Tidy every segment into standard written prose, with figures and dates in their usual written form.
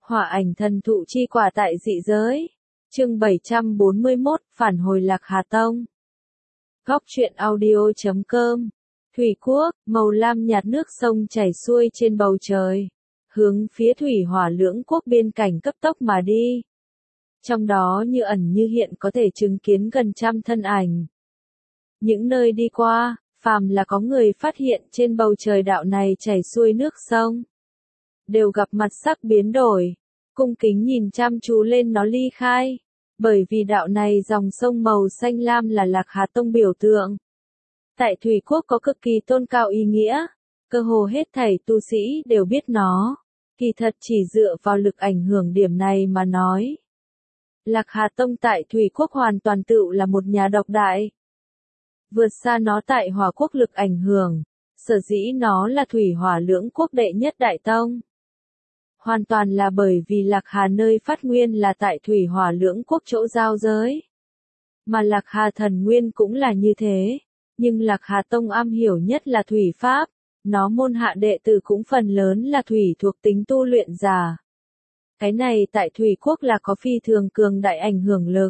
Hỏa ảnh thần thụ chi quả tại dị giới. Chương 741, phản hồi Lạc Hà Tông. Góc truyện audio.com. Thủy Quốc, màu lam nhạt nước sông chảy xuôi trên bầu trời, hướng phía Thủy Hỏa lưỡng quốc biên cảnh cấp tốc mà đi. Trong đó như ẩn như hiện có thể chứng kiến gần trăm thân ảnh. Những nơi đi qua, phàm là có người phát hiện trên bầu trời đạo này chảy xuôi nước sông, đều gặp mặt sắc biến đổi, cung kính nhìn chăm chú lên nó ly khai, bởi vì đạo này dòng sông màu xanh lam là Lạc Hà Tông biểu tượng. Tại Thủy Quốc có cực kỳ tôn cao ý nghĩa, cơ hồ hết thảy tu sĩ đều biết nó, kỳ thật chỉ dựa vào lực ảnh hưởng điểm này mà nói. Lạc Hà Tông tại Thủy Quốc hoàn toàn tự là một nhà độc đại. Vượt xa nó tại Hỏa Quốc lực ảnh hưởng, sở dĩ nó là Thủy Hỏa lưỡng quốc đệ nhất đại tông. Hoàn toàn là bởi vì Lạc Hà nơi phát nguyên là tại Thủy Hỏa lưỡng quốc chỗ giao giới. Mà Lạc Hà thần nguyên cũng là như thế, nhưng Lạc Hà Tông am hiểu nhất là thủy pháp, nó môn hạ đệ tử cũng phần lớn là thủy thuộc tính tu luyện giả. Cái này tại Thủy Quốc là có phi thường cường đại ảnh hưởng lực.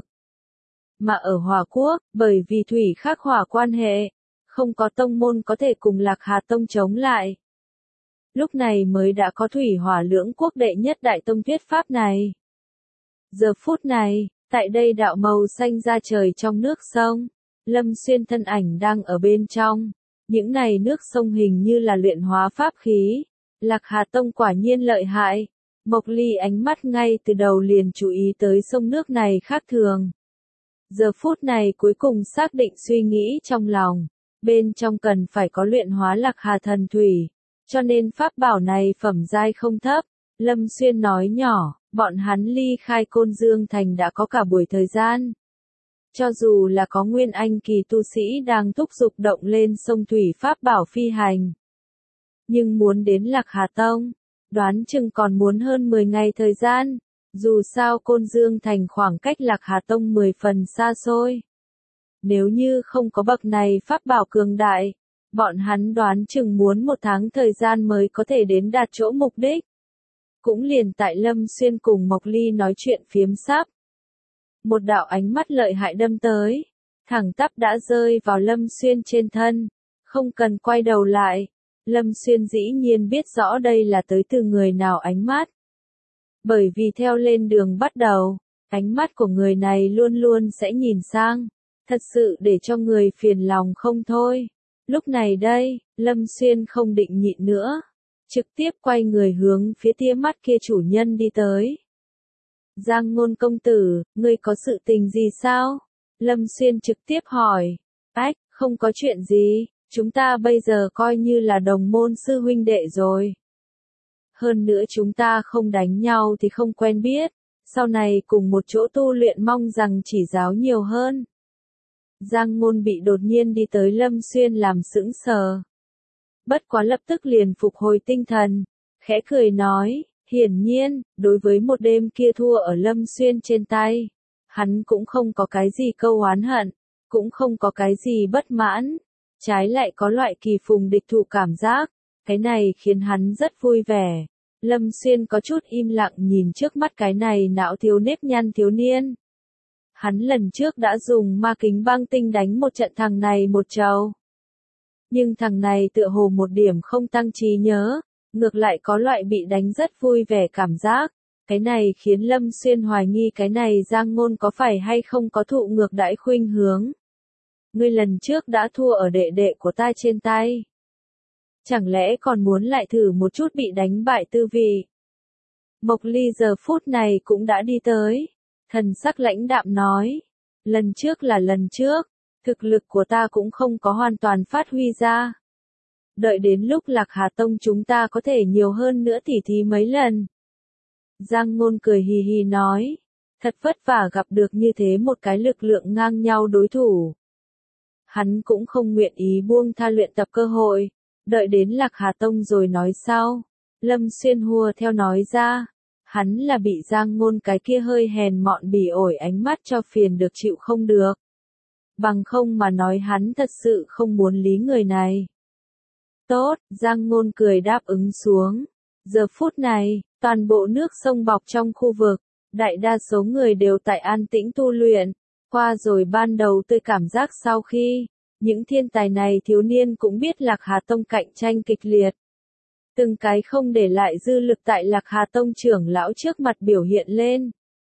Mà ở Hỏa Quốc, bởi vì thủy khắc hỏa quan hệ, không có tông môn có thể cùng Lạc Hà Tông chống lại. Lúc này mới đã có Thủy Hỏa lưỡng quốc đệ nhất đại tông thuyết pháp này. Giờ phút này, tại đây đạo màu xanh ra trời trong nước sông, Lâm Xuyên thân ảnh đang ở bên trong. Những này nước sông hình như là luyện hóa pháp khí. Lạc Hà Tông quả nhiên lợi hại. Mộc Ly ánh mắt ngay từ đầu liền chú ý tới sông nước này khác thường. Giờ phút này cuối cùng xác định suy nghĩ trong lòng. Bên trong cần phải có luyện hóa Lạc Hà thần thủy. Cho nên pháp bảo này phẩm giai không thấp. Lâm Xuyên nói nhỏ, bọn hắn ly khai Côn Dương Thành đã có cả buổi thời gian. Cho dù là có nguyên anh kỳ tu sĩ đang thúc giục động lên sông thủy pháp bảo phi hành. Nhưng muốn đến Lạc Hà Tông, đoán chừng còn muốn hơn 10 ngày thời gian. Dù sao Côn Dương Thành khoảng cách Lạc Hà Tông 10 phần xa xôi. Nếu như không có bậc này pháp bảo cường đại, bọn hắn đoán chừng muốn 1 tháng thời gian mới có thể đến đạt chỗ mục đích. Cũng liền tại Lâm Xuyên cùng Mộc Ly nói chuyện phiếm sắp. Một đạo ánh mắt lợi hại đâm tới, thẳng tắp đã rơi vào Lâm Xuyên trên thân, không cần quay đầu lại. Lâm Xuyên dĩ nhiên biết rõ đây là tới từ người nào ánh mắt. Bởi vì theo lên đường bắt đầu, ánh mắt của người này luôn luôn sẽ nhìn sang, thật sự để cho người phiền lòng không thôi. Lúc này đây, Lâm Xuyên không định nhịn nữa, trực tiếp quay người hướng phía tia mắt kia chủ nhân đi tới. Giang Ngôn công tử, ngươi có sự tình gì sao? Lâm Xuyên trực tiếp hỏi. Ách, không có chuyện gì, chúng ta bây giờ coi như là đồng môn sư huynh đệ rồi. Hơn nữa chúng ta không đánh nhau thì không quen biết, sau này cùng một chỗ tu luyện mong rằng chỉ giáo nhiều hơn. Giang Ngôn bị đột nhiên đi tới Lâm Xuyên làm sững sờ. Bất quá lập tức liền phục hồi tinh thần, khẽ cười nói. Hiển nhiên, đối với một đêm kia thua ở Lâm Xuyên trên tay, hắn cũng không có cái gì câu oán hận, cũng không có cái gì bất mãn, trái lại có loại kỳ phùng địch thủ cảm giác, cái này khiến hắn rất vui vẻ. Lâm Xuyên có chút im lặng nhìn trước mắt cái này não thiếu nếp nhăn thiếu niên. Hắn lần trước đã dùng ma kính băng tinh đánh một trận thằng này một trầu. Nhưng thằng này tựa hồ một điểm không tăng trí nhớ. Ngược lại có loại bị đánh rất vui vẻ cảm giác. Cái này khiến Lâm Xuyên hoài nghi cái này Giang Ngôn có phải hay không có thụ ngược đãi khuynh hướng. Ngươi lần trước đã thua ở đệ đệ của ta trên tay. Chẳng lẽ còn muốn lại thử một chút bị đánh bại tư vị? Mộc Ly giờ phút này cũng đã đi tới. Thần sắc lãnh đạm nói. Lần trước là lần trước. Thực lực của ta cũng không có hoàn toàn phát huy ra. Đợi đến lúc Lạc Hà Tông chúng ta có thể nhiều hơn nữa tỉ thí mấy lần. Giang Ngôn cười hì hì nói. Thật vất vả gặp được như thế một cái lực lượng ngang nhau đối thủ. Hắn cũng không nguyện ý buông tha luyện tập cơ hội. Đợi đến Lạc Hà Tông rồi nói sau. Lâm Xuyên hùa theo nói ra. Hắn là bị Giang Ngôn cái kia hơi hèn mọn bỉ ổi ánh mắt cho phiền được chịu không được. Bằng không mà nói hắn thật sự không muốn lý người này. Tốt, Giang Ngôn cười đáp ứng xuống. Giờ phút này, Toàn bộ nước sông bọc trong khu vực, đại đa số người đều tại an tĩnh tu luyện, qua rồi ban đầu tôi cảm giác sau khi, những thiên tài này thiếu niên cũng biết Lạc Hà Tông cạnh tranh kịch liệt. Từng cái không để lại dư lực tại Lạc Hà Tông trưởng lão trước mặt biểu hiện lên.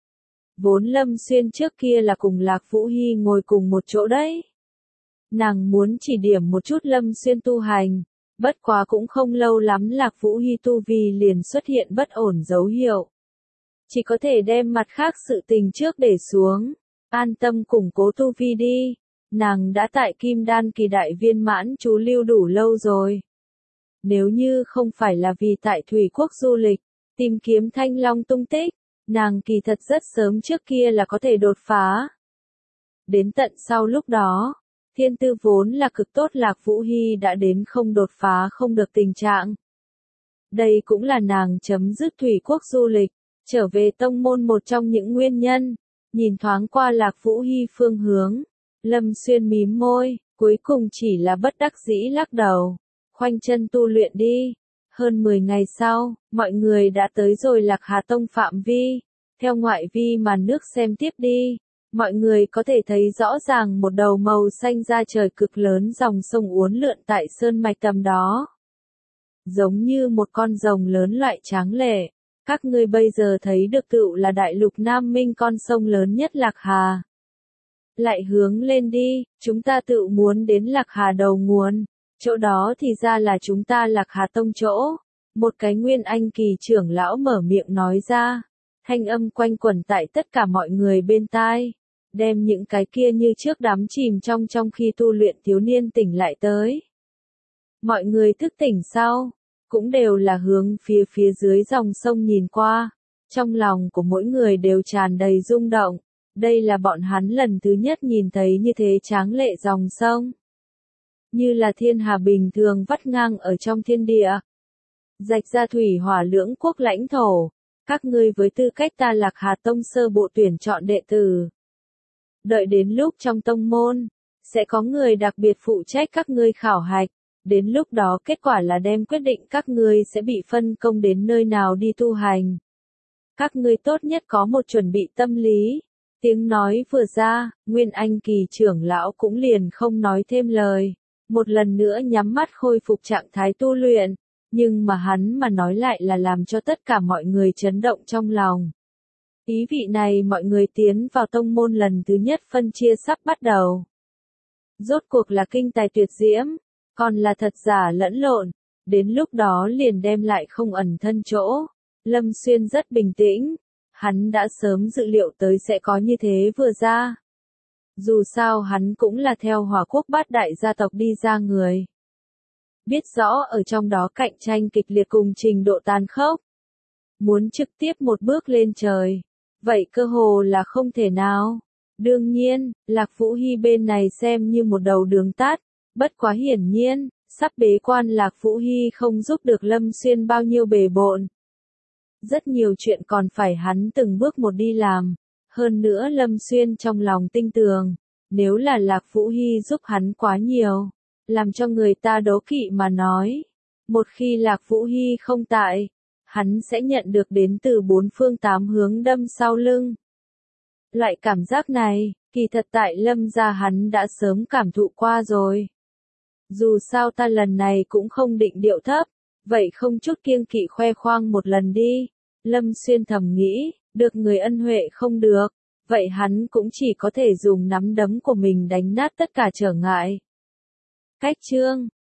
Vốn Lâm Xuyên trước kia là cùng Lạc Vũ Hy ngồi cùng một chỗ đấy. Nàng muốn chỉ điểm một chút Lâm Xuyên tu hành, bất quá cũng không lâu lắm Lạc Vũ Hy tu vi liền xuất hiện bất ổn dấu hiệu. Chỉ có thể đem mặt khác sự tình trước để xuống, an tâm củng cố tu vi đi, nàng đã tại Kim Đan kỳ đại viên mãn chú lưu đủ lâu rồi. Nếu như không phải là vì tại Thủy Quốc du lịch, tìm kiếm Thanh Long tung tích, nàng kỳ thật rất sớm trước kia là có thể đột phá. Đến tận sau lúc đó, thiên tư vốn là cực tốt Lạc Vũ Hy đã đến không đột phá không được tình trạng. Đây cũng là nàng chấm dứt Thủy Quốc du lịch, trở về tông môn một trong những nguyên nhân. Nhìn thoáng qua Lạc Vũ Hy phương hướng, Lâm Xuyên mím môi, cuối cùng chỉ là bất đắc dĩ lắc đầu, khoanh chân tu luyện đi. Hơn 10 ngày sau, mọi người đã tới rồi Lạc Hà Tông phạm vi, theo ngoại vi màn nước xem tiếp đi. Mọi người có thể thấy rõ ràng một đầu màu xanh da trời cực lớn dòng sông uốn lượn tại sơn mạch tầm đó. Giống như một con rồng lớn loại tráng lệ, các ngươi bây giờ thấy được tựu là đại lục Nam Minh con sông lớn nhất Lạc Hà. Lại hướng lên đi, chúng ta tựu muốn đến Lạc Hà đầu nguồn, chỗ đó thì ra là chúng ta Lạc Hà Tông chỗ. Một cái Nguyên Anh kỳ trưởng lão mở miệng nói ra, thanh âm quanh quẩn tại tất cả mọi người bên tai. Đem những cái kia như trước đắm chìm trong khi tu luyện thiếu niên tỉnh lại tới. Mọi người thức tỉnh sau, cũng đều là hướng phía dưới dòng sông nhìn qua. Trong lòng của mỗi người đều tràn đầy rung động. Đây là bọn hắn lần thứ nhất nhìn thấy như thế tráng lệ dòng sông. Như là thiên hà bình thường vắt ngang ở trong thiên địa. Rạch ra thủy hỏa lưỡng quốc lãnh thổ. Các ngươi với tư cách ta Lạc Hà Tông sơ bộ tuyển chọn đệ tử. Đợi đến lúc trong tông môn, sẽ có người đặc biệt phụ trách các ngươi khảo hạch, đến lúc đó kết quả là đem quyết định các ngươi sẽ bị phân công đến nơi nào đi tu hành. Các ngươi tốt nhất có một chuẩn bị tâm lý. Tiếng nói vừa ra, Nguyên Anh kỳ trưởng lão cũng liền không nói thêm lời, một lần nữa nhắm mắt khôi phục trạng thái tu luyện, nhưng mà hắn mà nói lại là làm cho tất cả mọi người chấn động trong lòng. Ý vị này mọi người tiến vào tông môn lần thứ nhất phân chia sắp bắt đầu. Rốt cuộc là kinh tài tuyệt diễm, còn là thật giả lẫn lộn, đến lúc đó liền đem lại không ẩn thân chỗ. Lâm Xuyên rất bình tĩnh, hắn đã sớm dự liệu tới sẽ có như thế vừa ra. Dù sao hắn cũng là theo Hỏa Quốc bát đại gia tộc đi ra người. Biết rõ ở trong đó cạnh tranh kịch liệt cùng trình độ tàn khốc. Muốn trực tiếp một bước lên trời. Vậy cơ hồ là không thể nào. Đương nhiên, Lạc Vũ Hy bên này xem như một đầu đường tắt, bất quá hiển nhiên, sắp bế quan Lạc Vũ Hy không giúp được Lâm Xuyên bao nhiêu bề bộn. Rất nhiều chuyện còn phải hắn từng bước một đi làm. Hơn nữa Lâm Xuyên trong lòng tinh tường, nếu là Lạc Vũ Hy giúp hắn quá nhiều, làm cho người ta đố kỵ mà nói. Một khi Lạc Vũ Hy không tại, hắn sẽ nhận được đến từ bốn phương tám hướng đâm sau lưng. Loại cảm giác này, kỳ thật tại Lâm gia hắn đã sớm cảm thụ qua rồi. Dù sao ta lần này cũng không định điệu thấp, vậy không chút kiêng kỵ khoe khoang một lần đi. Lâm Xuyên thầm nghĩ, được người ân huệ không được, vậy hắn cũng chỉ có thể dùng nắm đấm của mình đánh nát tất cả trở ngại. Cách chương